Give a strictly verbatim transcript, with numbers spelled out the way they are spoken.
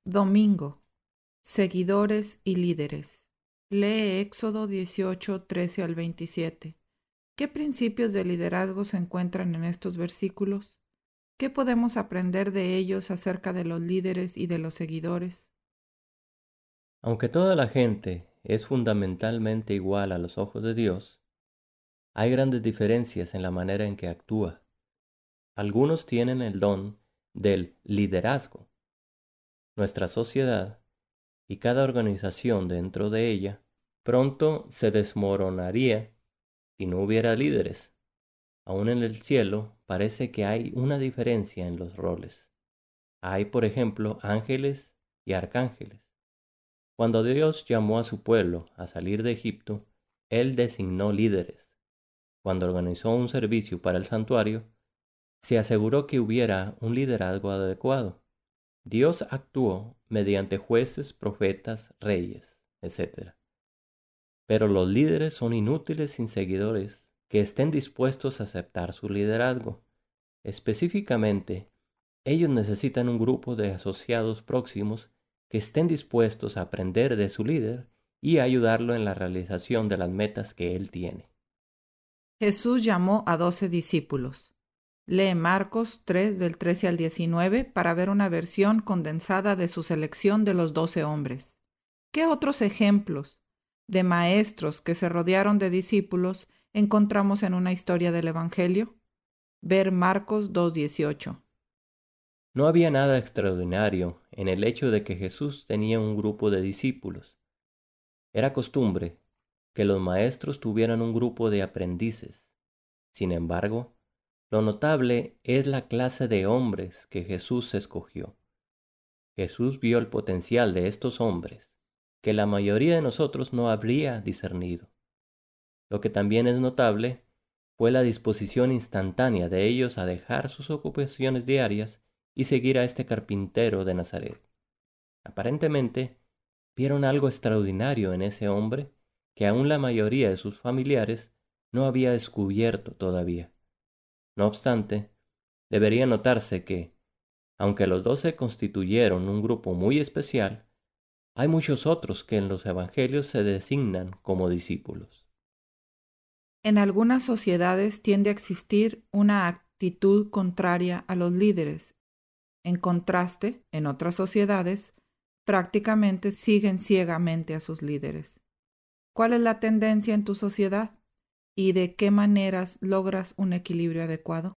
Domingo. Seguidores y líderes. Lee Éxodo dieciocho, trece al veintisiete. ¿Qué principios de liderazgo se encuentran en estos versículos? ¿Qué podemos aprender de ellos acerca de los líderes y de los seguidores? Aunque toda la gente es fundamentalmente igual a los ojos de Dios, hay grandes diferencias en la manera en que actúa. Algunos tienen el don del liderazgo. Nuestra sociedad y cada organización dentro de ella pronto se desmoronaría si no hubiera líderes. Aún en el cielo parece que hay una diferencia en los roles. Hay, por ejemplo, ángeles y arcángeles. Cuando Dios llamó a su pueblo a salir de Egipto, Él designó líderes. Cuando organizó un servicio para el santuario, se aseguró que hubiera un liderazgo adecuado. Dios actuó mediante jueces, profetas, reyes, etcétera. Pero los líderes son inútiles sin seguidores que estén dispuestos a aceptar su liderazgo. Específicamente, ellos necesitan un grupo de asociados próximos que estén dispuestos a aprender de su líder y a ayudarlo en la realización de las metas que él tiene. Jesús llamó a doce discípulos. Lee Marcos tres del trece al diecinueve para ver una versión condensada de su selección de los doce hombres. ¿Qué otros ejemplos de maestros que se rodearon de discípulos encontramos en una historia del Evangelio? Ver Marcos dos dieciocho. No había nada extraordinario en el hecho de que Jesús tenía un grupo de discípulos. Era costumbre que los maestros tuvieran un grupo de aprendices. Sin embargo, lo notable es la clase de hombres que Jesús escogió. Jesús vio el potencial de estos hombres, que la mayoría de nosotros no habría discernido. Lo que también es notable fue la disposición instantánea de ellos a dejar sus ocupaciones diarias y seguir a este carpintero de Nazaret. Aparentemente, vieron algo extraordinario en ese hombre que aún la mayoría de sus familiares no había descubierto todavía. No obstante, debería notarse que, aunque los doce constituyeron un grupo muy especial, hay muchos otros que en los evangelios se designan como discípulos. En algunas sociedades tiende a existir una actitud contraria a los líderes. En contraste, en otras sociedades, prácticamente siguen ciegamente a sus líderes. ¿Cuál es la tendencia en tu sociedad? ¿Y de qué maneras logras un equilibrio adecuado?